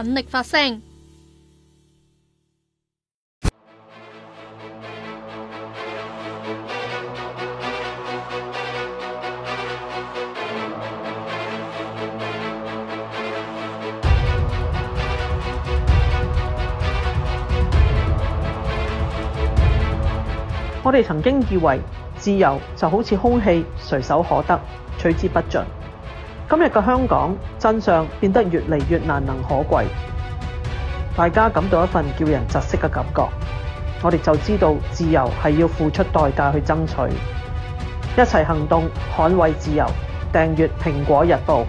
奮力發聲。 我哋曾經以為自由就好似空氣，隨手可得，取之不盡。今日嘅香港真相變得越嚟越難能可貴，大家感到一份叫人窒息嘅感覺。我哋就知道自由係要付出代價去爭取，一齊行動捍衛自由。訂閱蘋果日報。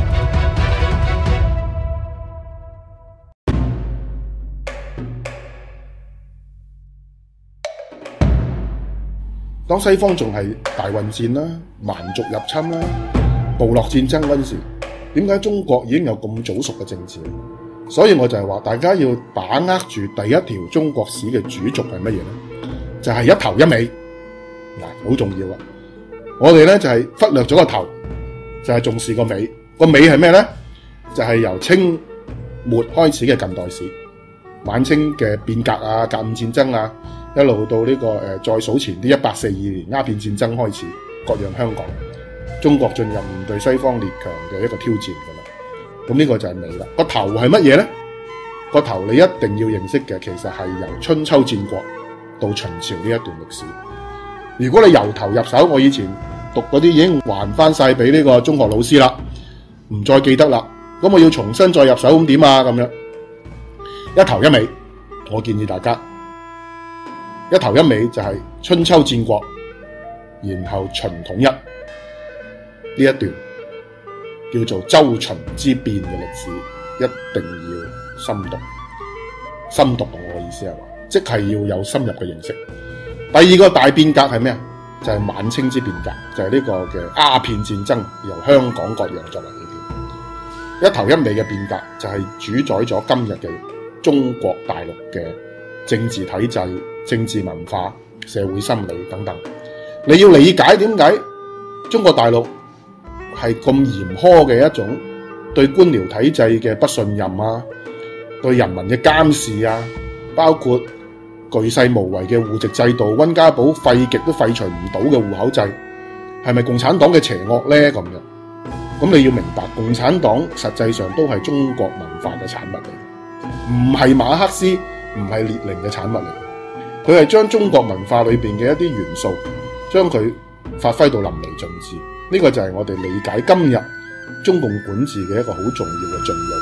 當西方仲係大混戰啦、蠻族入侵啦、部落戰爭嗰陣時，點解中國已經有咁早熟嘅政治？所以我就係話，大家要把握住第一條中國史嘅主軸係乜嘢呢？就係一頭一尾，嗱，好重要啊！我哋呢就係忽略咗個頭，就係重視個尾。個尾係咩呢？就係由清末開始嘅近代史，晚清嘅變革啊、甲午戰爭啊。一路到呢個再數前啲1842年鴉片戰爭開始，割讓香港，中國進入面對西方列強嘅一個挑戰㗎啦。咁呢個就係尾啦。個頭係乜嘢呢？個頭你一定要認識嘅，其實係由春秋戰國到秦朝呢一段歷史。如果你由頭入手，我以前讀嗰啲已經還翻晒俾呢個中學老師啦，唔再記得啦。咁我要重新再入手，咁點啊？咁樣一頭一尾，我建議大家。一頭一尾就係春秋戰國，然後秦統一呢一段叫做周秦之變嘅歷史，一定要深讀。深讀我嘅意思係話，即係要有深入嘅認識。第二個大變革係咩啊？就係晚清之變革，就係呢個嘅鴉片戰爭，由香港割讓作為起點。一頭一尾嘅變革就係主宰咗今日嘅中國大陸嘅政治體制、政治文化、社會心理等等。你要理解點解中國大陸係咁嚴苛嘅一種對官僚體制嘅不信任啊，對人民嘅監視啊，包括巨細無遺嘅戶籍制度，溫家寶廢極都廢除唔到嘅戶口制，係咪共產黨嘅邪惡呢？咁樣，咁你要明白，共產黨實際上都係中國文化嘅產物嚟，唔係馬克思，唔係列寧嘅產物嚟。佢係將中國文化裏邊嘅一啲元素，將佢發揮到淋漓盡致。呢個就係我哋理解今日中共管治嘅一個好重要嘅進路。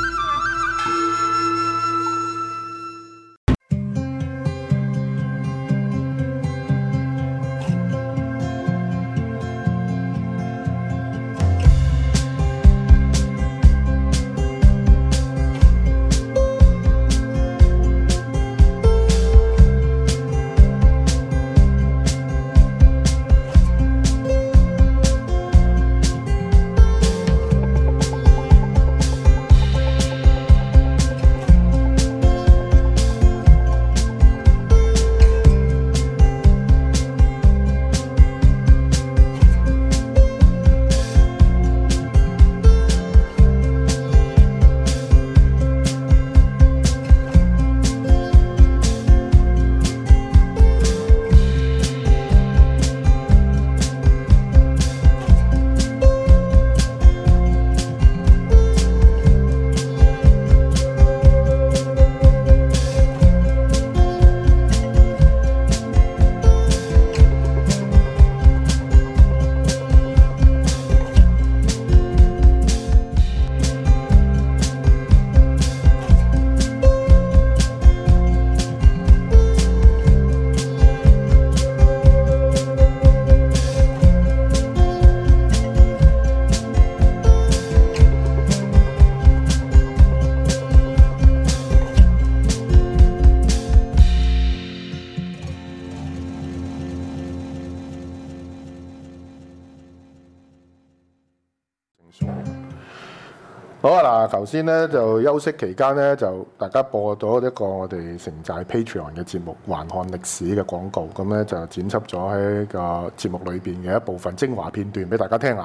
好啊嗱，頭先咧就休息期間咧，就大家播咗一個我哋城寨 Patreon 嘅節目《還看歷史》嘅廣告，咁咧就剪輯咗喺個節目裏邊嘅一部分精華片段俾大家聽下。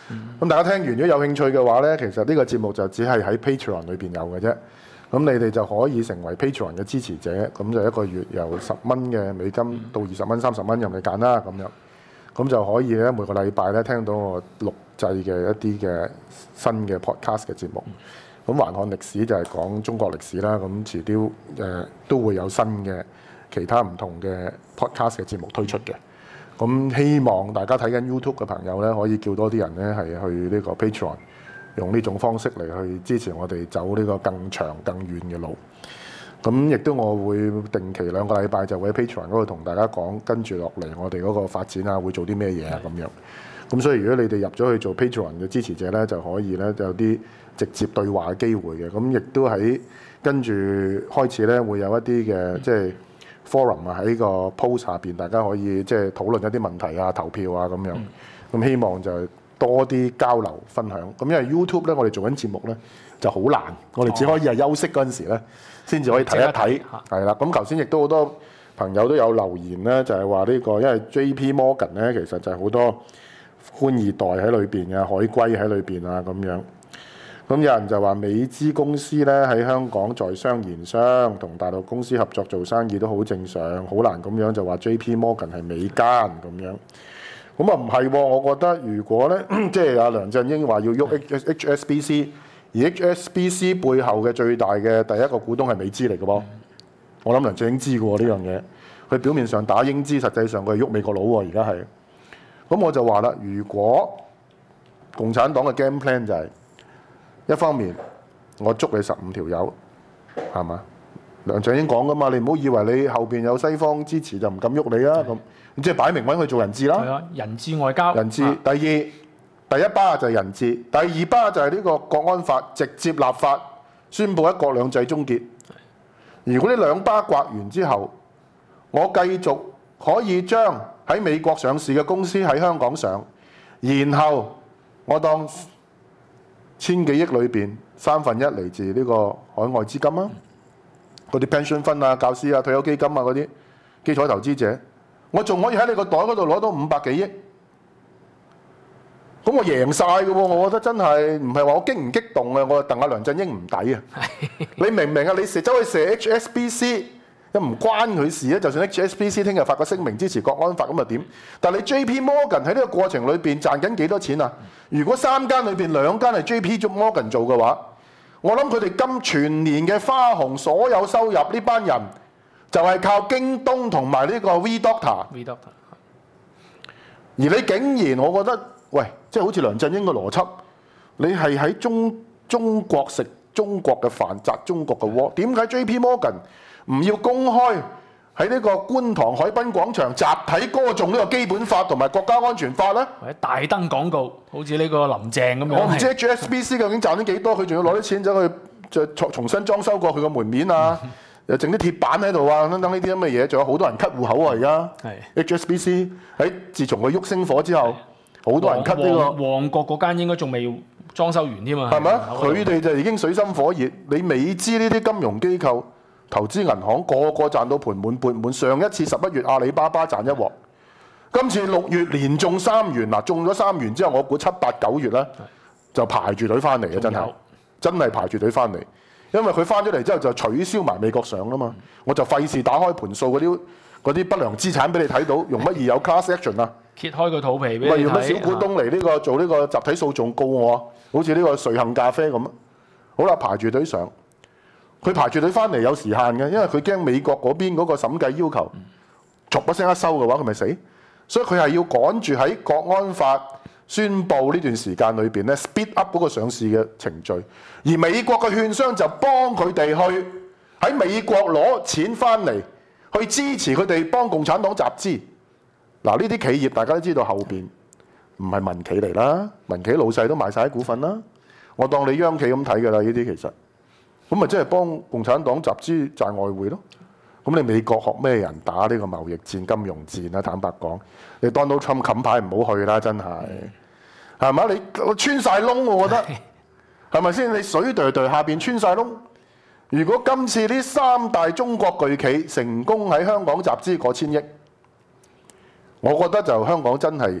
咁大家聽完如果有興趣嘅話呢，其實呢個節目就只係喺 Patreon 裏邊有嘅啫。咁你哋就可以成為 Patreon 嘅支持者，咁就一個月由10蚊嘅美金到20蚊、30蚊任你揀啦，咁樣。咁就可以咧每個禮拜咧聽到我錄製嘅一啲嘅新嘅 podcast 嘅節目。咁環看歷史就係講中國歷史啦。咁遲啲都會有新嘅其他唔同嘅 podcast 嘅節目推出嘅。咁希望大家睇緊 YouTube 嘅朋友咧，可以叫多啲人咧係去呢個 Patreon，用呢種方式嚟去支持我哋走呢個更長更遠嘅路。咁亦都我會定期2個禮拜就會喺 Patreon 嗰度同大家講，跟住落嚟我哋嗰個發展啊，會做啲咩嘢啊咁樣。咁所以如果你哋入咗去做 Patreon 嘅支持者咧，就可以咧有啲直接對話嘅機會嘅。咁亦都喺跟住開始咧會有一啲嘅即係 forum 啊，喺個 post 下邊大家可以即係討論一啲問題啊、投票啊咁樣。咁希望就多啲交流分享。咁因為 YouTube 咧我哋做緊節目咧就好難，我哋只可以係休息嗰陣時咧先至可以睇一睇。係啦，咁頭先亦都好多朋友都有留言咧，就係話呢個因為 JP Morgan 咧其實就係好多寬二代喺裏邊啊，海歸喺裏邊啊咁樣。咁有人就話美資公司咧喺香港在商言商，同大陸公司合作做生意都好正常，好難咁樣就話 JP Morgan 係美奸咁樣。咁啊唔係喎，我覺得如果咧即係阿梁振英話要喐 HSBC， 而 HSBC 背後嘅最大嘅第一個股東係美資嚟嘅噃。我諗梁振英知嘅喎呢樣嘢，佢表面上打英資，實際上佢係喐美國佬喎。而家係，咁我就話啦，如果共產黨嘅 game plan 就係一方面我捉你15條友，係嘛？梁振英講噶嘛，你唔好以為你後邊有西方支持就唔敢喐你啊咁，即係擺明揾佢做人質啦。 係啊，人質外交。 人質。第一巴就係人質，第二巴就係呢個國安法直接立法宣布一國兩制終結。如果呢2巴刮完之後，我繼續可以將喺美國上市嘅公司喺香港上，然後我當1000幾億裏邊1/3嚟自呢個海外資金啊，嗰啲 pension fund 啊、教師啊、退休基金啊嗰啲基礎投資者，我仲可以喺你個袋嗰度攞到500幾億，咁我贏晒嘅喎！我覺得真係唔係話我激唔激動啊，我戥阿梁振英唔抵啊！你明唔明啊？你走去射 HSBC 又唔關佢事啊！就算 HSBC 聽日發個聲明支持國安法咁又點？但係你 JP Morgan 喺呢個過程裏邊賺緊幾多錢啊？如果3間裏邊2間係 JP Morgan 做嘅話，我諗佢哋今全年嘅花紅所有收入呢班人就係靠京東同埋呢個 VDoctor。而你竟然我覺得，喂，即係好似梁振英嘅邏輯，你係喺中國食中國嘅飯，砸中國嘅鍋，點解 JP Morgan 唔要公開喺呢個觀塘海濱廣場集體歌頌呢個基本法同埋國家安全法呢？ 或者大登廣告，好似呢個林鄭咁樣。 我唔知 HSBC 究竟賺咗幾多，佢仲要攞啲錢走去再重新裝修過佢個門面啊，又整啲鐵板喺度啊，等等呢啲咁嘅嘢，仲有好多人 cut 戶口啊！而家 HSBC 喺自從佢喐星火之後，好多人 cut 呢個旺角嗰間應該仲未裝修完添啊， 係咪啊？佢哋就已經水深火熱。你未知呢啲金融機構、投資銀行個個賺到盤滿缽滿。上一次11月阿里巴巴賺一鑊，今次6月連中3元嗱，中咗3元之後，我估7、8、9月咧就排住隊翻嚟嘅，真係排住隊翻嚟。因為佢翻咗嚟之後就取消埋美國上啦嘛，我就費事打開盤數嗰啲不良資產俾你睇到，容乜易有 class action 啊？ 揭開個肚皮俾你睇。 用乜小股東嚟呢個做呢個集體訴訟告我啊？好似呢個瑞幸咖啡咁。好啦，排住隊上，佢排住隊翻嚟有時限嘅，因為佢驚美國嗰邊嗰個審計要求，逐一聲一收嘅話，佢咪死。所以佢係要趕住喺國安法宣布呢段時間裏邊咧 speed up 嗰個上市嘅程序，而美國嘅券商就幫佢哋去喺美國攞錢翻嚟，去支持佢哋幫共產黨集資。嗱，呢啲企業大家都知道後邊唔係民企嚟啦，民企老細都買晒啲股份啦。我當你央企咁睇㗎啦，呢啲其實咁咪即係幫共產黨集資賺外匯咯。咁你美國學咩人打呢個貿易戰、金融戰啊？坦白講，你 Donald Trump 冚牌唔好去啦，真係係嘛？你穿晒窿，我覺得係咪先？你水噠噠下邊穿晒窿。如果今次呢3大中國巨企成功喺香港集資過1000億，我覺得就香港真係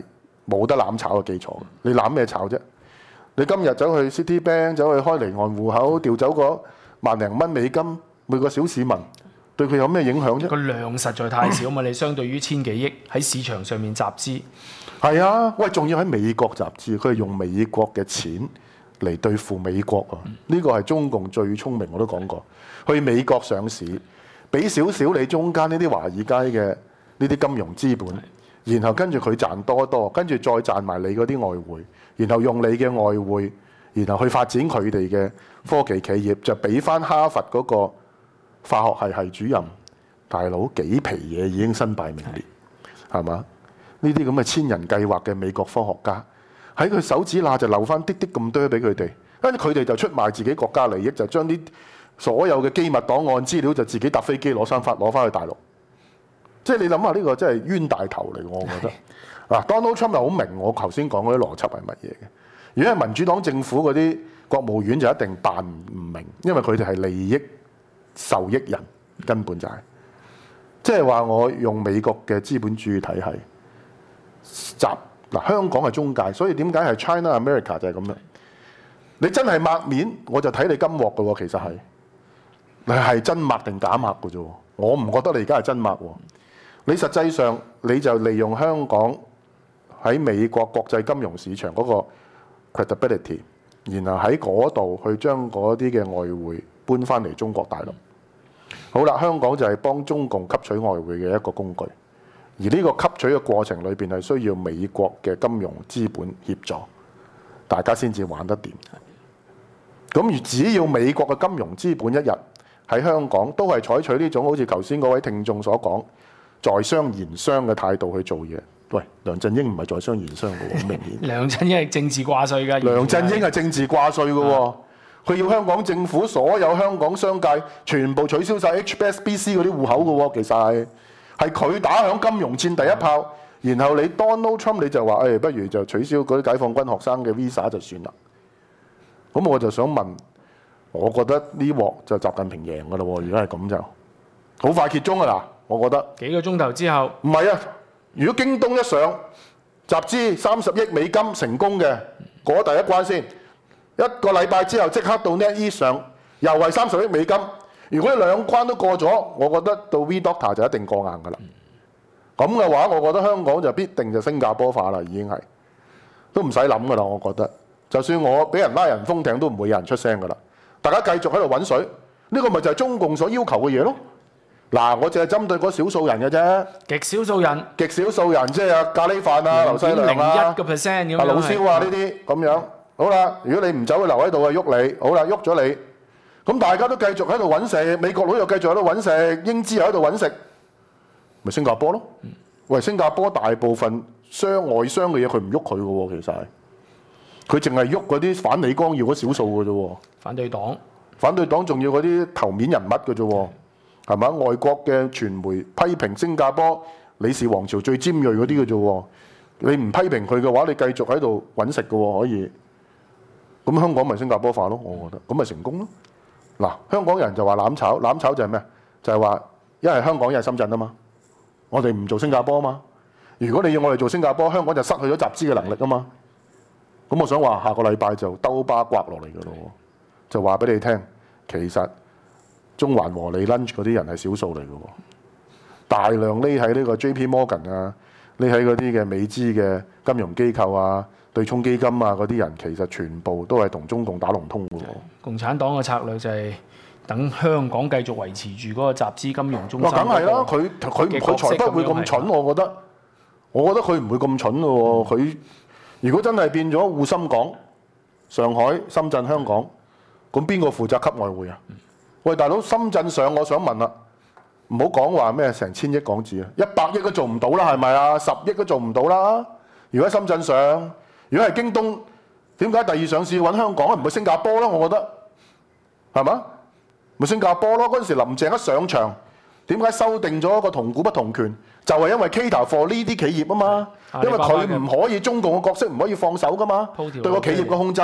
冇得攬炒嘅基礎。你攬咩炒啫？你今日走去 Citibank 走去開離岸戶口，調走個萬零蚊美金，每個小市民對佢有咩影響啫？ 個量實在太少嘛，你相對於千幾億喺市場上面集資， 係啊，喂，仲要喺美國集資，佢係用美國嘅錢嚟對付美國啊！呢個係中共最聰明，我都講過。去美國上市，俾少少你中間呢啲華爾街嘅呢啲金融資本，然後跟住佢賺多多，跟住再賺埋你嗰啲外匯，然後用你嘅外匯，然後去發展佢哋嘅科技企業，就俾翻哈佛嗰個化學系主任大佬幾皮嘢已經身敗名裂，係嘛？呢啲咁嘅千人計劃嘅美國科學家喺佢手指罅就留翻啲啲咁多俾佢哋，跟住佢哋就出賣自己國家利益，就將啲所有嘅機密檔案資料就自己搭飛機攞翻去大陸。即係你諗下呢個真係冤大頭嚟，我覺得。嗱，Donald Trump 又好明我頭先講嗰啲邏輯係乜嘢嘅。如果係民主黨政府嗰啲國務院就一定扮唔明，因為佢哋係利益受益人，根本就係、即係話我用美國嘅資本主義體系集嗱，香港係中介，所以點解係 China America 就係咁樣。你真係抹面，我就睇你金鑊嘅喎，其實係你係真抹定假抹嘅啫。我唔覺得你而家係真抹喎。你實際上你就利用香港喺美國國際金融市場嗰個 credibility， 然後喺嗰度去將嗰啲嘅外匯搬翻嚟中國大陸。好啦，香港就係幫中共吸取外匯嘅一個工具，而呢個吸取嘅過程裏邊係需要美國嘅金融資本協助，大家先至玩得掂。咁而只要美國嘅金融資本一日喺香港都係採取呢種好似頭先嗰位聽眾所講，在商言商嘅態度去做嘢。喂，梁振英唔係在商言商嘅喎，好明顯。 梁振英係政治掛帥㗎。 梁振英係政治掛帥嘅喎，佢要香港政府所有香港商界全部取消晒 HSBC 嗰啲戶口嘅喎，其實係佢打響金融戰第一炮，然後你 Donald Trump 你就話不如就取消嗰啲解放軍學生嘅 Visa 就算啦。咁我就想問，我覺得呢鑊就習近平贏㗎啦喎，如果係咁就好快揭盅㗎啦，我覺得。 幾個鐘頭之後， 唔係啊！如果京東一上集資30億美金成功嘅，過第一關先，一個禮拜之後即刻到 NetEase 上，又係30億美金。如果兩關都過咗，我覺得到 VDoctor 就一定過硬㗎啦。咁嘅話，我覺得香港就必定就新加坡化啦，已經係都唔使諗㗎啦。我覺得，就算我俾人拉人封艇，都唔會有人出聲㗎啦。大家繼續喺度揾水，呢個咪就係中共所要求嘅嘢咯。嗱，我淨係針對嗰少數人嘅啫，極少數人，即係咖喱飯啊、劉細良啊、 0.01%咁樣， 老蕭啊呢啲咁樣。好啦，如果你唔走去留喺度啊，喐你，好啦，喐咗你，咁大家都繼續喺度揾食，美國佬又繼續喺度揾食，英資又喺度揾食，咪新加坡咯。喂，新加坡大部分外商嘅嘢佢唔喐佢嘅喎，其實係佢淨係喐嗰啲反李光耀嗰少數嘅啫喎。反對黨仲要嗰啲頭面人物嘅啫喎。係嘛？外國嘅傳媒批評新加坡李氏王朝最尖鋭嗰啲嘅啫喎，你唔批評佢嘅話，你繼續喺度揾食嘅喎，可以。咁香港咪新加坡化咯？我覺得咁咪成功咯。嗱，香港人就話攬炒，攬炒就係咩？就係話一係香港一係深圳啊嘛。我哋唔做新加坡啊嘛。如果你要我哋做新加坡，香港就失去咗集資嘅能力啊嘛。咁我想話下個禮拜就兜巴刮落嚟嘅咯，就話俾你聽，其實中環和利 lunch 嗰啲人係少數嚟嘅喎，大量匿喺呢個 JP Morgan 啊，匿喺嗰啲嘅美資嘅金融機構啊、對沖基金啊嗰啲人，其實全部都係同中共打龍通嘅喎。 共產黨嘅策略就係等香港繼續維持住嗰個集資金融中心。 梗係啦，佢才不會咁蠢，我覺得佢唔會咁蠢嘅喎。佢如果真係變咗滬深港、上海、深圳、香港，咁邊個負責吸外匯啊？喂，大佬，深圳上，我想問啦，唔好講話咩成千億港紙啊，100億都做唔到啦，係咪啊？10億都做唔到啦。如果喺深圳上，如果係京東，點解第二上市揾香港啊？唔係新加坡啦，我覺得係嘛？咪新加坡咯。嗰陣時林鄭一上場，點解修訂咗一個同股不同權？就係因為 cater for 呢啲企業啊嘛，因為佢唔可以中共嘅角色唔可以放手噶嘛，對個企業嘅控制。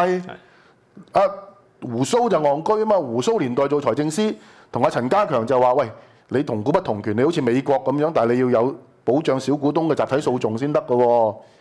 胡鬚就戇居啊嘛！胡鬚年代做財政司，同阿陳家強就話：喂，你同股不同權，你好似美國咁樣，但係你要有保障小股東嘅集體訴訟先得嘅喎。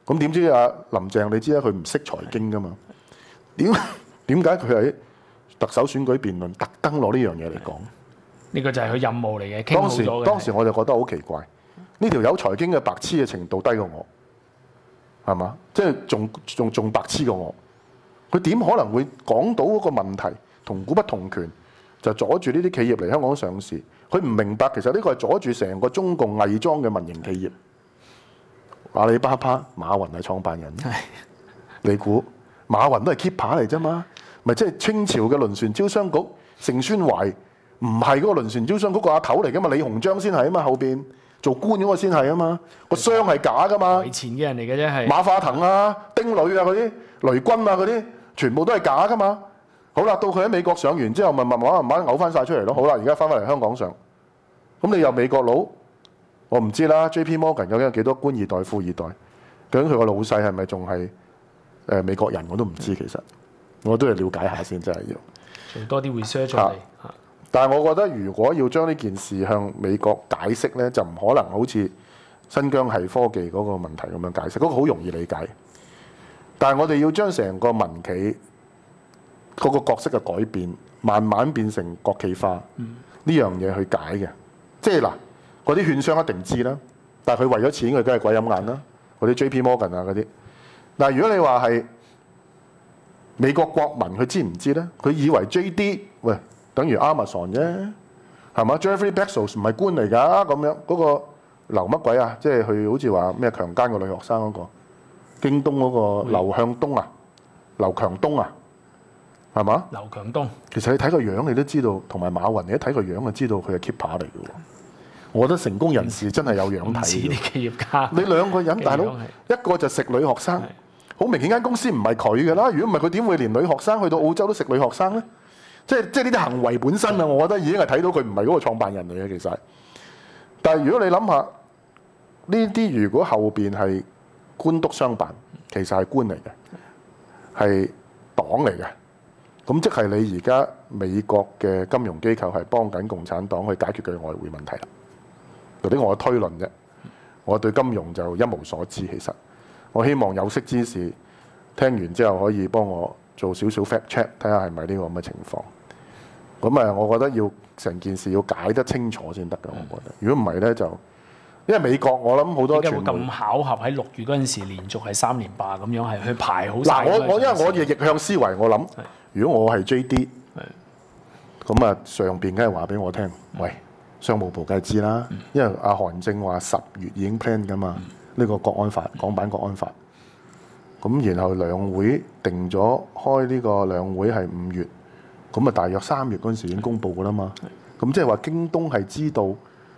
咁點知阿林鄭你知啦，佢唔識財經噶嘛？點解佢喺特首選舉辯論特登攞呢樣嘢嚟講？ 呢個就係佢任務嚟嘅，傾好咗嘅。 當時我就覺得好奇怪，呢條友財經嘅白痴嘅程度低過我，係嘛？即係仲白痴過我。佢點可能會講到嗰個問題同股不同權，就阻住呢啲企業嚟香港上市？佢唔明白其實呢個係阻住成個中共偽裝嘅民營企業。阿里巴巴馬雲係創辦人，你估馬雲都係 keeper 嚟啫嘛？咪即係清朝嘅輪船招商局盛宣懷唔係嗰個輪船招商局個阿頭嚟噶嘛？李鴻章先係啊嘛，後邊做官嗰個先係啊嘛，個商係假噶嘛？ 以前嘅人嚟嘅啫，係馬化騰啊、丁磊啊嗰啲、雷軍啊嗰啲，全部都係假噶嘛。好啦，到佢喺美國上完之後，咪慢慢嘔翻晒出嚟咯。好啦，而家翻返嚟香港上，咁你又美國佬，我唔知啦。JP Morgan 究竟有幾多官二代、富二代？究竟佢個老細係咪仲係美國人？我都唔知，其實我都係了解下先，真係要做多啲 research 出嚟。 但係我覺得，如果要將呢件事向美國解釋呢，就唔可能好似新疆係科技嗰個問題咁樣解釋，嗰個好容易理解。但係我哋要將成個民企嗰個角色嘅改變，慢慢變成國企化呢樣嘢去解嘅。即係嗱，嗰啲券商一定知啦，但係佢為咗錢，佢梗係鬼飲眼啦。嗰啲 JP Morgan 啊嗰啲。但係如果你話係美國國民，佢知唔知呢？佢以為 JD 喂等於 Amazon 啫，係嘛？Jeffrey Bezos 唔係官嚟㗎，咁樣嗰個劉乜鬼啊？即係佢好似話咩強姦個女學生嗰個，京東嗰個劉向東啊，劉強東啊，係嘛？ 劉強東其實你睇個樣你都知道，同埋馬雲你一睇個樣就知道佢係 keeper 嚟嘅喎。我覺得成功人士真係有樣睇。 似啲企業家。 你兩個人大佬，一個就食女學生，好明顯間公司唔係佢㗎啦。如果唔係佢點會連女學生去到澳洲都食女學生咧？即係呢啲行為本身啊，我覺得已經係睇到佢唔係嗰個創辦人嚟嘅，其實。但係如果你諗下呢啲，如果後邊係官督商辦，其實係官嚟嘅，係黨嚟嘅。咁即係你而家美國嘅金融機構係幫緊共產黨去解決佢外匯問題啦。嗰啲我嘅推論啫，我對金融就一無所知。其實我希望有識之士聽完之後可以幫我做少少 fact check， 睇下係咪呢個咁嘅情況。咁啊，我覺得要成件事要解得清楚先得㗎。我覺得，如果唔係咧，就因為美國我諗好多傳媒咁巧合喺6月嗰陣時連續係3連霸咁樣係去排好晒。 嗱，我因為我逆向思維，我諗如果我係 JD， 咁啊上邊梗係話俾我聽，喂，商務部梗係知啦，因為阿韓正話10月已經 plan 㗎嘛，呢個國安法港版國安法。咁然後兩會定咗開呢個兩會係5月，咁啊大約3月嗰陣時已經公佈㗎啦嘛。咁即係話京東係知道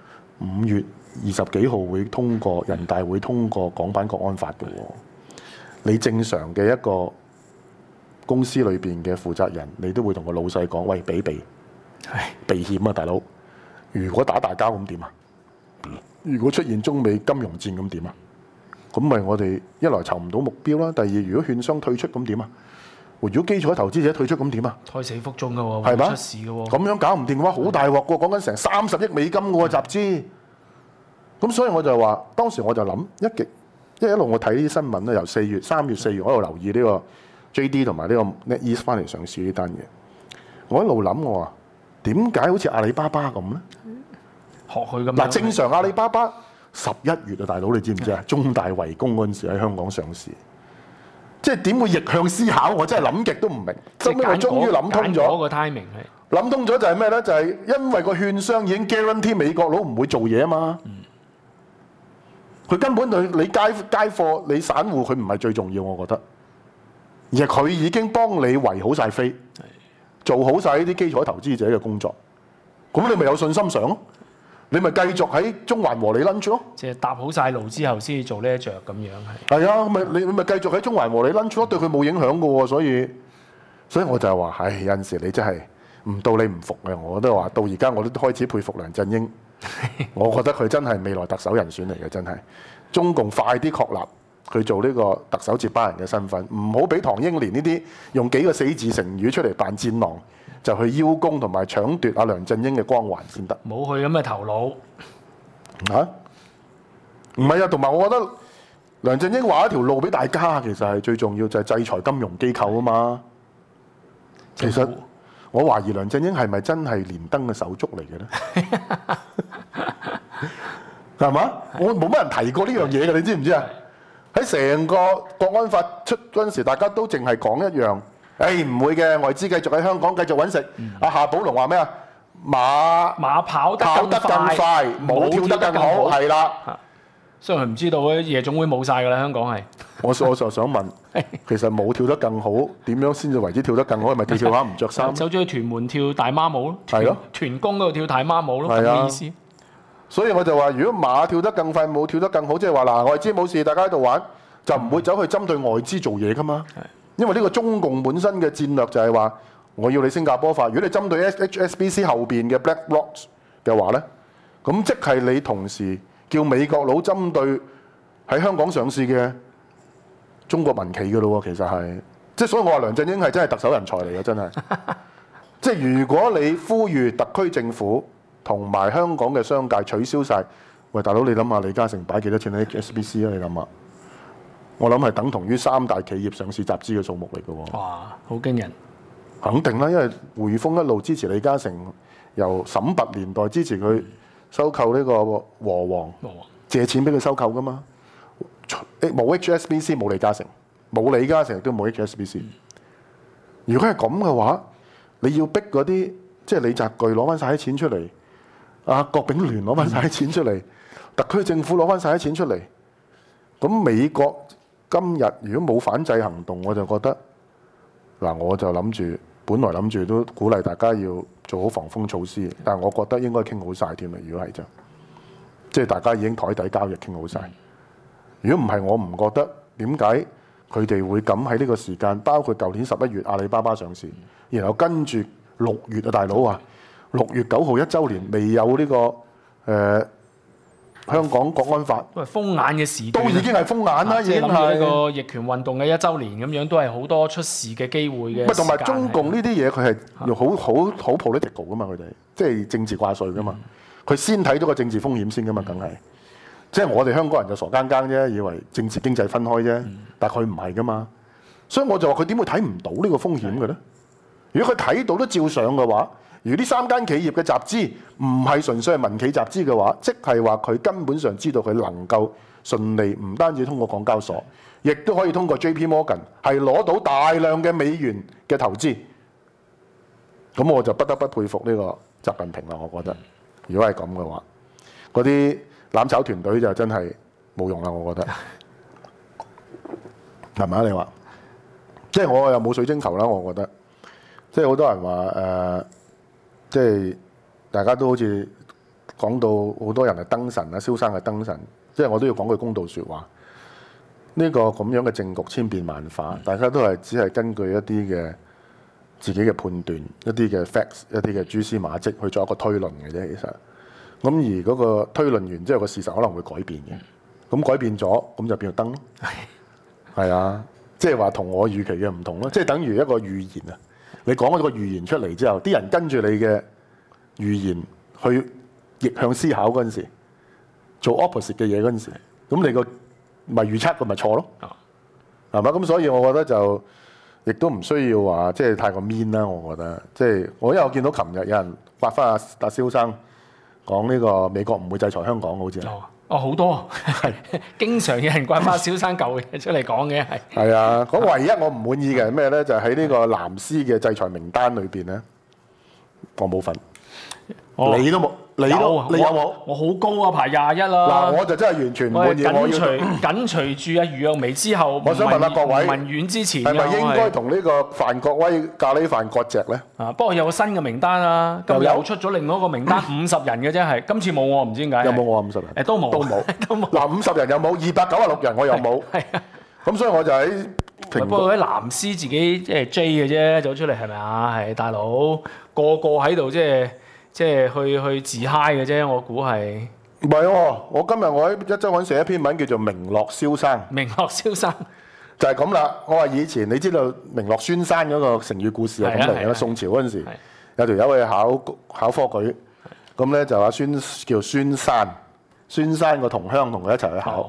5月20幾號會通過人大會通過港版國安法嘅喎。你正常嘅一個公司裏邊嘅負責人，你都會同個老細講：喂，避險啊，大佬！如果打大交咁點啊？如果出現中美金融戰咁點啊？咁咪我哋一來籌唔到目標啦，第二如果券商退出咁點啊？如果基礎投資者退出咁點啊？ 胎死腹中嘅喎， 係嘛？ 出事嘅喎。 咁樣搞唔掂嘅話，好大鑊喎！講緊成30億美金嘅喎集資。咁所以我就話，當時我就諗因為一路我睇呢啲新聞咧，由3月、4月我喺度留意呢個 JD 同埋呢個 NetEase 翻嚟上市呢單嘢。我一路諗我話，點解好似阿里巴巴咁咧？ 學佢咁。 嗱，正常阿里巴巴11月啊，大佬你知唔知啊？中大圍攻嗰陣時喺香港上市，即係點會逆向思考？我真係諗極都唔明。後尾我終於諗通咗。 嗰個 timing 係諗通咗就係咩咧？就係因為個券商已經 guarantee 美國佬唔會做嘢啊嘛。佢根本對你街貨，你散戶佢唔係最重要，我覺得，而係佢已經幫你圍好晒飛，做好晒呢啲基礎投資者嘅工作。咁你咪有信心上咯？你咪繼續喺中環和你 lunch 咯。即係搭好晒路之後先至做呢一著咁樣係。 係啊，你咪繼續喺中環和你 lunch 咯，對佢冇影響嘅喎。所以我就係話，唉，有陣時你真係唔到你唔服嘅。我都話到而家我都開始佩服梁振英。我覺得佢真係未來特首人選嚟嘅，真係中共快啲確立佢做呢個特首接班人嘅身份，唔好俾唐英年呢啲用幾個死字成語出嚟扮戰狼，就去邀功同埋搶奪阿梁振英嘅光環先得。 冇佢咁嘅頭腦嚇，唔係啊，同埋我覺得梁振英畫一條路俾大家，其實係最重要就係制裁金融機構啊嘛。其實我懷疑梁振英係咪真係連登嘅手足嚟嘅咧？係嘛？我冇乜人提過呢樣嘢嘅，你知唔知啊？喺成個國安法出嗰陣時，大家都淨係講一樣，唔會嘅，外資繼續喺香港繼續揾食。夏寶龍話咩啊？馬跑得更快，冇跳得更好，係啦。 雖然佢唔知道咧，夜總會冇晒㗎啦，香港係。 我就想問，其實冇跳得更好，點樣先至為之跳得更好？係咪跳下唔着衫？ 走咗去屯門跳大媽舞咯， 係咯， 屯公嗰度跳大媽舞咯，咁嘅意思。 所以我就話，如果馬跳得更快，冇跳得更好，即係話嗱，外資冇事，大家喺度玩，就唔會走去針對外資做嘢噶嘛。因為呢個中共本身嘅戰略就係話，我要你新加坡化。如果你針對 HSBC 後邊嘅 BlackRock 嘅話咧，咁即係你同時叫美國佬針對喺香港上市嘅中國民企嘅咯喎，其實係，即係所以我話梁振英係真係特首人才嚟嘅，真係。即係如果你呼籲特區政府同埋香港嘅商界取消晒，喂大佬你諗下李嘉誠擺幾多錢喺 HSBC 啊？你諗下，我諗係等同於3大企業上市集資嘅數目嚟嘅喎。 哇，好驚人！ 肯定啦，因為匯豐一路支持李嘉誠，由沈拔年代支持佢收購呢個和黃，借錢俾佢收購噶嘛。冇 HSBC 冇李嘉誠，冇李嘉誠亦都冇 HSBC。如果係咁嘅話，你要逼嗰啲即係李澤鉅攞翻晒啲錢出嚟，郭炳聯攞翻晒啲錢出嚟，特區政府攞翻晒啲錢出嚟，咁美國今日如果冇反制行動，我就覺得嗱，我就諗住，本來諗住都鼓勵大家要做好防風措施，但係我覺得應該傾好晒添啦。如果係就，即係大家已經台底交易傾好晒。如果唔係，我唔覺得點解佢哋會咁喺呢個時間，包括舊年11月阿里巴巴上市，然後跟住6月啊，大佬啊，6月9號1週年未有呢個香港國安法， 都係風眼嘅時段， 都已經係風眼啦，已經係呢個逆權運動嘅1週年咁樣，都係好多出事嘅機會嘅。 同埋中共呢啲嘢，佢係要好 political 噶嘛，佢哋即係政治掛帥噶嘛，佢先睇到個政治風險先噶嘛，梗係。即係我哋香港人就傻更更啫，以為政治經濟分開啫，但係佢唔係噶嘛，所以我就話佢點會睇唔到呢個風險嘅咧？如果佢睇到都照上嘅話，如果呢3間企業嘅集資唔係純粹係民企集資嘅話，即係話佢根本上知道佢能夠順利唔單止通過港交所，亦都可以通過 JP Morgan 係攞到大量嘅美元嘅投資。咁我就不得不佩服呢個習近平啦，我覺得。如果係咁嘅話，嗰啲攬炒團隊就真係冇用啦，我覺得係咪啊？你話，即係我又冇水晶球啦，我覺得，即係好多人話即係大家都好似講到好多人係燈神啊，蕭生係燈神，即係我都要講句公道説話。呢個咁樣嘅政局千變萬化，大家都係只係根據一啲嘅自己嘅判斷、一啲嘅 facts、一啲嘅蛛絲馬跡去做一個推論嘅啫，其實。咁而嗰個推論完之後，個事實可能會改變嘅。咁改變咗，咁就變咗燈咯。係啊，即係話同我預期嘅唔同咯。即係等於一個預言啊！你講咗個預言出嚟之後，啲人跟住你嘅預言去逆向思考嗰陣時，做 opposite 嘅嘢嗰陣時，咁你個咪預測佢咪錯咯？係嘛？咁所以我覺得就亦都唔需要話即係太過 mean 啦。我覺得即係我因為我見到琴日有人刮翻阿蕭生。講呢個美國唔會制裁香港，好似好多係經常有人刮翻蕭生舊嘢出嚟講嘅係。係啊，咁唯一我唔滿意嘅係咩咧？就喺呢個藍絲嘅制裁名單裏邊咧，我冇份。你都冇，你有冇？ 我好高啊，排21啦。 嗱，我就真係完全唔滿意。 緊隨住阿余若薇之後， 我想問下各位， 民院之前係咪應該同呢個范國威咖喱飯割席咧？ 不過有個新嘅名單啊，今日又出咗另外一個名單，50人嘅啫係，今次冇我唔知點解。 有冇我50人？ 都冇。 嗱，50人有冇？296人我又冇。係啊。咁所以我就喺不過啲藍絲自己即係 J 嘅啫，走出嚟係咪啊？係大佬個個喺度即係去自嗨嘅啫，我估係。 唔係喎，我今日我喺一週刊寫一篇文叫做《名落蕭生》。 名落蕭生就係咁啦。我話以前你知道名落孫山嗰個成語故事係咁嚟嘅，宋朝嗰陣時有條友去考科舉，咁咧就阿孫叫孫山個同鄉同佢一齊去考，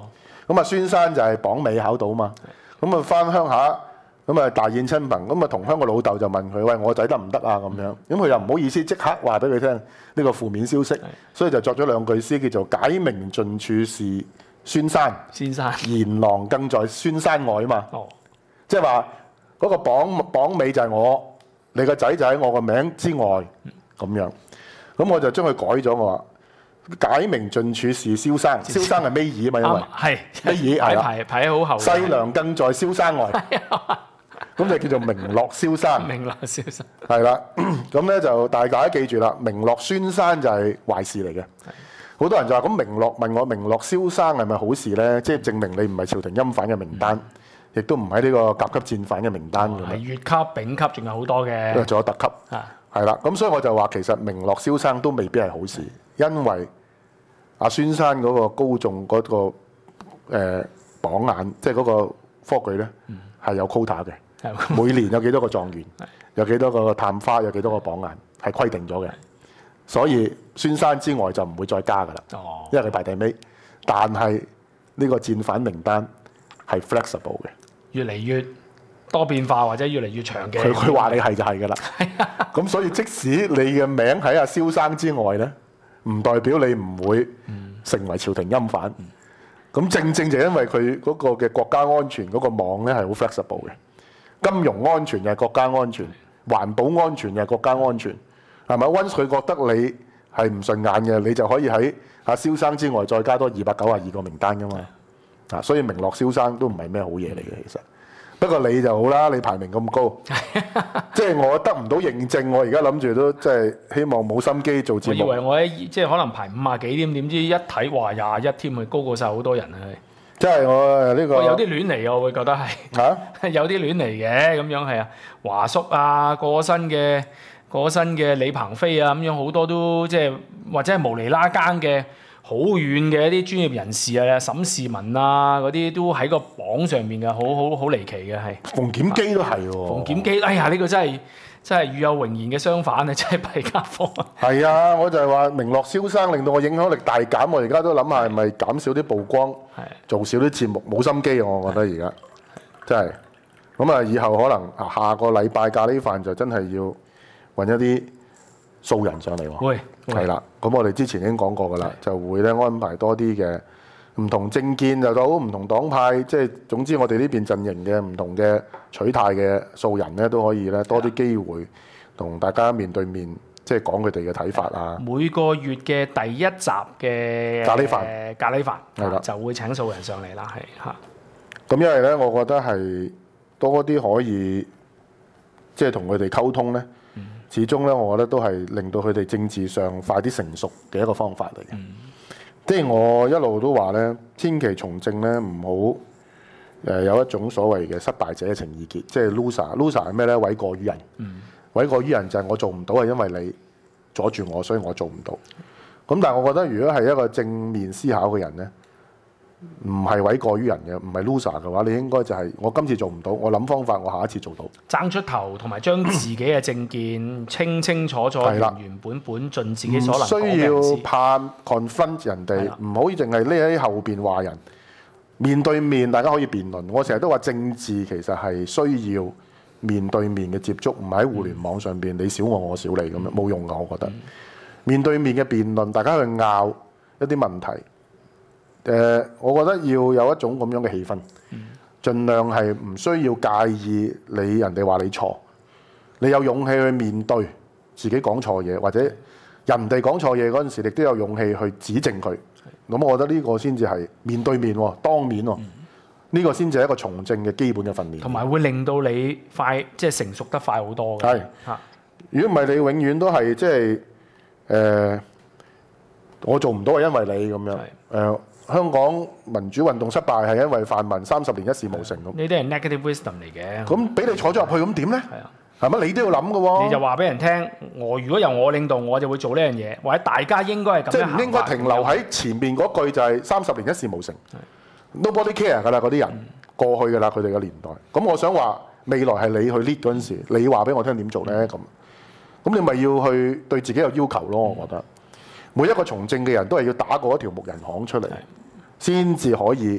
咁啊孫生就係榜尾考到嘛，咁啊翻鄉下。咁啊大宴親朋，咁啊同鄉個老豆就問佢：喂，我仔得唔得啊？咁樣，咁佢又唔好意思即刻話俾佢聽呢個負面消息，所以就作咗2句詩叫做解明盡處是孫生， 先生， 賢郎更在孫山外啊嘛。 哦， 即係話嗰個榜尾就係我，你個仔就喺我個名之外咁樣。咁我就將佢改咗，我話解明盡處是蕭生，蕭生係尾二啊嘛，因為係尾二係啦， 排喺好後。 細娘更在蕭山外。咁就叫做名落蕭山， 名落蕭山係啦。咁咧就大家記住啦，名落孫山就係壞事嚟嘅。好多人就話：咁問我名落蕭生係咪好事咧？即係證明你唔係朝廷欽犯嘅名單，亦都唔喺呢個甲級戰犯嘅名單咁樣。 係乙級、丙級，仲有好多嘅。 仲有特級，係啦。咁所以我就話其實名落蕭生都未必係好事，因為阿孫生嗰個高中嗰個榜眼，即係嗰個科舉咧係有 quota 嘅。每年有幾多個狀元，有幾多個探花，有幾多個榜眼，係規定咗嘅。所以孫山之外就唔會再加噶啦，因為佢排第尾。但係呢個戰犯名單係 flexible 嘅， 越嚟越多變化或者越嚟越長嘅。 佢話你係就係噶啦。咁所以即使你嘅名喺阿蕭生之外咧，唔代表你唔會成為朝廷欽犯。咁正正就因為佢嗰個嘅國家安全嗰個網咧係好 flexible 嘅。金融安全又係國家安全，環保安全又係國家安全，係咪？Once佢覺得你係唔順眼嘅，你就可以喺阿蕭生之外再加多292個名單噶嘛。所以名落蕭生都唔係咩好嘢嚟嘅，其實。不過你就好啦，你排名咁高，即係我得唔到認證，我而家諗住都即係希望冇心機做節目。 我以為我喺即係可能排50幾點，點知一睇話21添，佢高過晒好多人啊！ 即係我呢個， 有啲亂嚟，我會覺得係有啲亂嚟嘅咁樣係啊，華叔啊，過身嘅李鵬飛啊，咁樣好多都即係或者係無厘啦更嘅好遠嘅一啲專業人士啊，沈士文啊嗰啲都喺個榜上面嘅，好離奇嘅係。 馮檢基都係喎。 馮檢基，哎呀呢個真係與有榮焉嘅相反啊！真係弊家伙。 係啊，我就係話名落蕭生令到我影響力大減，我而家都諗下係咪減少啲曝光，做少啲節目，冇心機啊！我覺得而家真係咁啊！以後可能下個禮拜咖喱飯就真係要揾一啲素人上嚟喎。 會係啦，咁我哋之前已經講過㗎啦，就會咧安排多啲嘅唔同政見就到唔同黨派，即係總之我哋呢邊陣營嘅唔同嘅取態嘅素人咧都可以咧多啲機會同大家面對面，即係講佢哋嘅睇法啊。 每個月嘅第一集嘅咖喱飯係啦，就會請素人上嚟啦，係嚇。 咁因為咧，我覺得係多啲可以即係同佢哋溝通咧，始終咧，我覺得都係令到佢哋政治上快啲成熟嘅一個方法嚟嘅。即係我一路都話咧，千祈從政咧唔好有一種所謂嘅失敗者嘅情意結，即係 loser 係咩咧？諉過於人，諉過於人就係我做唔到係因為你阻住我，所以我做唔到。咁但係我覺得如果係一個正面思考嘅人咧，唔係諉過於人嘅，唔係 loser 嘅話，你應該就係我今次做唔到，我諗方法，我下一次做到。 爭出頭同埋將自己嘅政見清清楚楚、原本盡自己所能講嘅。唔需要怕 confront 人哋，唔可以淨係匿喺後邊話人。面對面大家可以辯論。我成日都話政治其實係需要面對面嘅接觸，唔係喺互聯網上邊你少我，我少你咁樣，冇用㗎。我覺得面對面嘅辯論，大家去拗一啲問題。我覺得要有一種咁樣嘅氣氛，盡量係唔需要介意人哋話你錯，你有勇氣去面對自己講錯嘢，或者人哋講錯嘢嗰陣時，亦都有勇氣去指正佢。咁我覺得呢個先至係面對面喎，當面喎，呢個先至係一個從政嘅基本嘅訓練，同埋會令到你快即係成熟得快好多嘅。係，如果唔係你永遠都係即係我做唔到係因為你咁樣香港民主運動失敗係因為泛民30年一事無成咁。呢啲係 negative wisdom 嚟嘅。咁俾你坐咗入去咁點咧？係啊，係咪你都要諗嘅喎？你就話俾人聽，如果由我領導，我就會做呢樣嘢，或者大家應該係咁樣。即係唔應該停留喺前邊嗰句就係30年一事無成。Nobody care 㗎啦，嗰啲人過去㗎啦，佢哋嘅年代。咁我想話未來係你去 lead 嗰陣時，你話俾我聽點做咧？咁你咪要去對自己有要求咯。我覺得每一個從政嘅人都係要打過一條木人巷出嚟。先至可以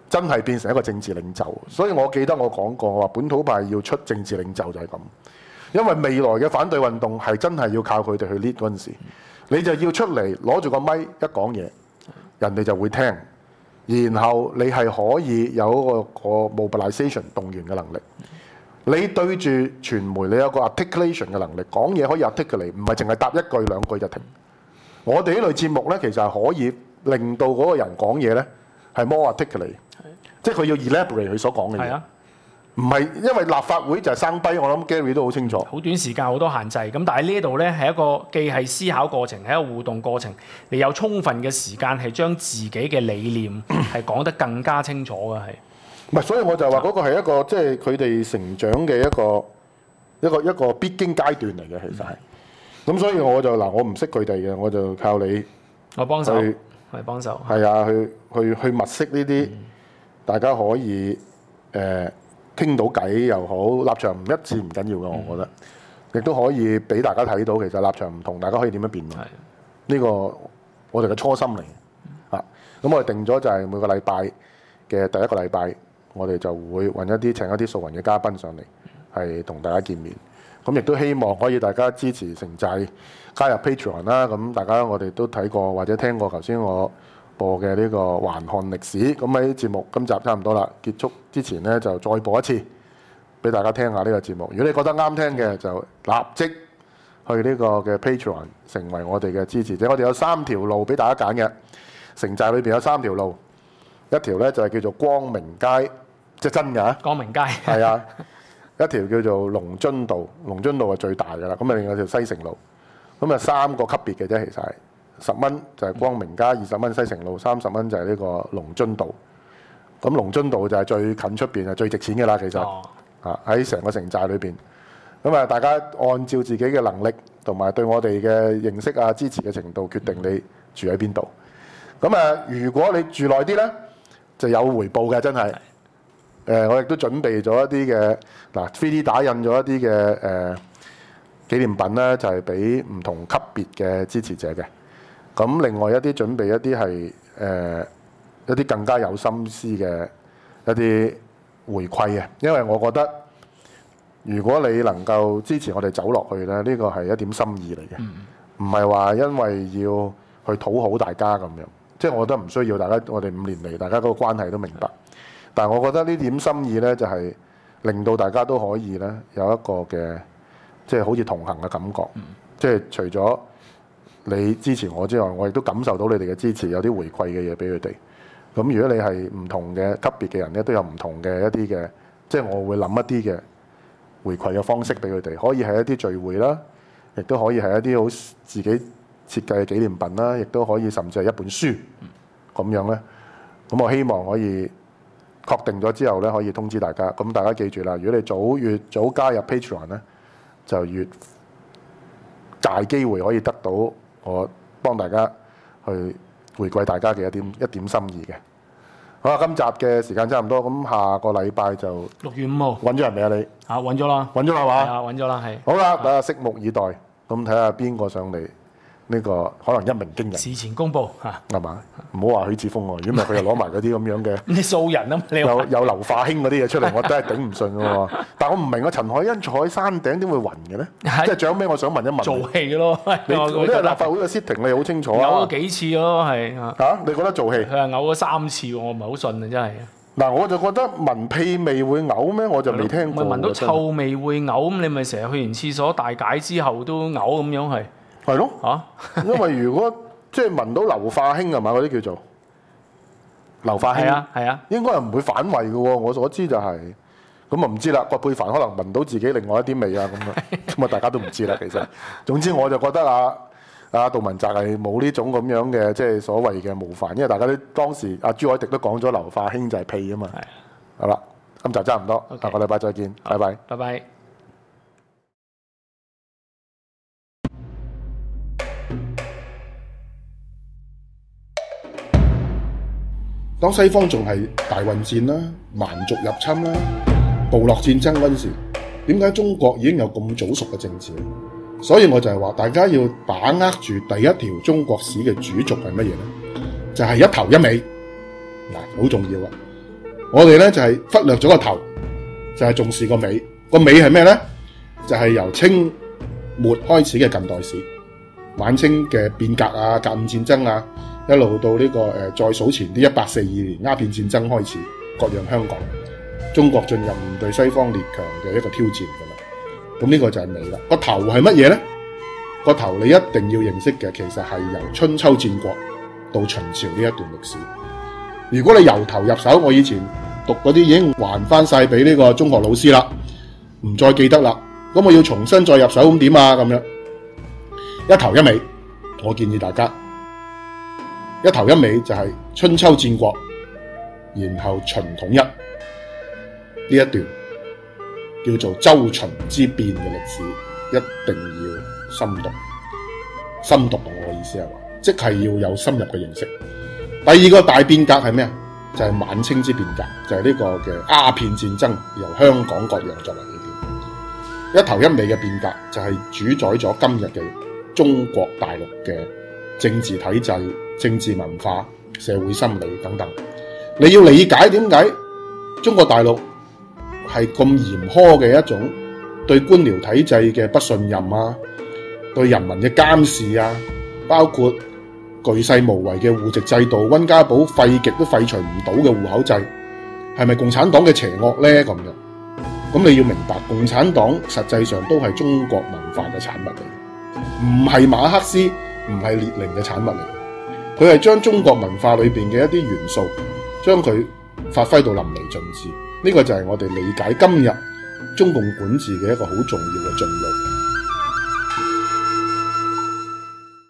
真係變成一個政治領袖。所以我記得我講過，我話本土派要出政治領袖就係咁，因為未來嘅反對運動係真係要靠佢哋去 lead 嗰陣時，你就要出嚟攞住個咪一講嘢，人哋就會聽，然後你係可以有一個 mobilization 動員嘅能力。你對住傳媒，你有個 articulation 嘅能力，講嘢可以 articulate，唔係淨係答一句兩句就停。我哋呢類節目呢，其實係可以令到嗰個人講嘢呢係 more articulate，即係佢要 elaborate 佢所講嘅嘢。唔係因為立法會就係生低，我諗 Gary 都好清楚。 好短時間好多限制，咁但係呢度呢係一個既係思考過程，係一個互動過程，你有充分嘅時間係將自己嘅理念係講得更加清楚嘅係。 唔係，所以我就話嗰個係一個即係佢哋成長嘅一個必經階段嚟嘅，其實係。咁所以我就我唔識佢哋嘅，我就靠你。 我幫手，係幫手。 係啊，去物色呢啲，大家可以傾到偈又好，立場唔一致唔緊要嘅，我覺得。亦都可以俾大家睇到，其實立場唔同，大家可以點樣辯論。呢個我哋嘅初心嚟。咁我哋定咗就係每個禮拜嘅第一個禮拜。我哋就會請一啲素人嘅嘉賓上嚟，係同大家見面。咁亦都希望可以大家支持城寨，加入 Patreon 啦。咁大家我哋都睇過或者聽過頭先我播嘅呢個環看歷史。咁喺節目今集差唔多啦，結束之前呢，就再播一次俾大家聽下呢個節目。如果你覺得啱聽嘅，就立即去呢個嘅 Patreon 成為我哋嘅支持者。我哋有3條路俾大家揀嘅，城寨裏邊有3條路，一條呢就係叫做光明街。即係真㗎，光明街係啊，一條叫做龍津道，龍津道係最大㗎啦。咁啊，另外條西城路，咁啊3個級別嘅啫，其實係10蚊就係光明街，20蚊西城路，30蚊就係呢個龍津道。咁龍津道就係最近出邊係最值錢㗎啦，其實喺成個城寨裏邊。咁啊，大家按照自己嘅能力同埋對我哋嘅認識啊、支持嘅程度，決定你住喺邊度。咁啊，如果你住耐啲呢，就有回報嘅，真係。我亦都準備咗一啲嘅3D 打印咗一啲嘅紀念品咧，就係俾唔同級別嘅支持者嘅。咁另外一啲準備一啲係一啲更加有心思嘅一啲回饋嘅，因為我覺得如果你能夠支持我哋走落去咧，呢個係一點心意嚟嘅，唔係話因為要去討好大家咁樣。即係我覺得唔需要大家，我哋5年嚟大家嗰個關係都明白。但係我覺得呢點心意呢，就係令到大家都可以呢有一個嘅，即係好似同行嘅感覺。即係除咗你支持我之外，我亦都感受到你哋嘅支持，有啲回饋嘅嘢俾佢哋。咁如果你係唔同嘅級別嘅人呢，都有唔同嘅一啲嘅，即係我會諗一啲嘅回饋嘅方式俾佢哋，可以係一啲聚會啦，亦都可以係一啲好自己設計嘅紀念品啦，亦都可以甚至係一本書咁樣呢。咁我希望可以確定咗之後咧，可以通知大家。咁大家記住啦，如果你越早加入 Patreon 咧，就越大機會可以得到我幫大家去回饋大家嘅一點心意嘅。好啦，今集嘅時間差唔多，咁下個禮拜就 6月5號揾咗人未啊？你揾咗啦， 揾咗啦嘛？ 係啊，揾咗啦，係。 好啦，大家拭目以待，咁睇下邊個上嚟。呢個可能一鳴驚人， 事前公佈嚇， 係嘛？唔好話許智峰喎，如果唔係佢又攞埋嗰啲咁樣嘅， 你素人啊，你有硫化氫嗰啲嘢出嚟，我真係頂唔順嘅喎。但我唔明啊，陳凱欣坐喺山頂點會暈嘅咧？即係最後尾，我想問一問。做戲咯， 你呢個立法會嘅 setting 你好清楚啊？ 嘔咗幾次咯，係嚇？你覺得做戲？ 佢係嘔咗3次喎，我唔係好信啊，真係。 嗱，我就覺得聞屁味會嘔咩？我就未聽過。 聞到臭味會嘔，咁你咪成日去完廁所大解之後都嘔咁樣係。 係咯，因為如果即係聞到硫化氫係嘛，嗰啲叫做硫化氫， 係啊， 應該係唔會反胃嘅喎。我所知就係咁啊，唔知啦。葛珮帆可能聞到自己另外一啲味啊，咁啊，大家都唔知啦。其實總之我就覺得杜汶澤係冇呢種咁樣嘅即係所謂嘅冒犯，因為大家都當時朱凱廸都講咗硫化氫就係屁啊嘛。好啦，今集差唔多，下個禮拜再見，拜拜， 拜拜。 當西方仲係大混戰啦、蠻族入侵啦、部落戰爭嗰陣時，點解中國已經有咁早熟嘅政治？所以我就係話，大家要把握住第一條中國史嘅主軸係乜嘢呢？就係一頭一尾，嗱，好重要啊！ 我哋咧就係忽略咗個頭，就係重視個尾。個尾係咩咧？就係由清末開始嘅近代史，晚清嘅變革啊、甲午戰爭啊，一路到呢個再數前啲1842年鴉片戰爭開始，割讓香港，中國進入面對西方列強嘅一個挑戰噶啦。咁呢個就係尾啦。個頭係乜嘢咧？個頭你一定要認識嘅，其實係由春秋戰國到秦朝呢一段歷史。如果你由頭入手，我以前讀嗰啲已經還翻晒俾呢個中學老師啦，唔再記得啦。咁我要重新再入手，咁點啊？咁樣一頭一尾，我建議大家一頭一尾就係春秋戰國，然後秦統一呢一段叫做周秦之變嘅歷史，一定要深讀。深讀我嘅意思係話，即係要有深入嘅認識。第二個大變革係咩啊？就係晚清之變革，就係呢個嘅鴉片戰爭，由香港割讓作為起點。一頭一尾嘅變革就係主宰咗今日嘅中國大陸嘅政治體制、政治文化、社會心理等等。你要理解點解中國大陸係咁嚴苛嘅一種對官僚體制嘅不信任啊，對人民嘅監視啊，包括巨細無遺嘅戶籍制度，溫家寶廢極都廢除唔到嘅戶口制，係咪共產黨嘅邪惡呢？咁你要明白，共產黨實際上都係中國文化嘅產物嚟，唔係馬克思，唔係列寧嘅產物嚟。佢係將中國文化裏邊嘅一啲元素，將佢發揮到淋漓盡致。呢個就係我哋理解今日中共管治嘅一個好重要嘅進路。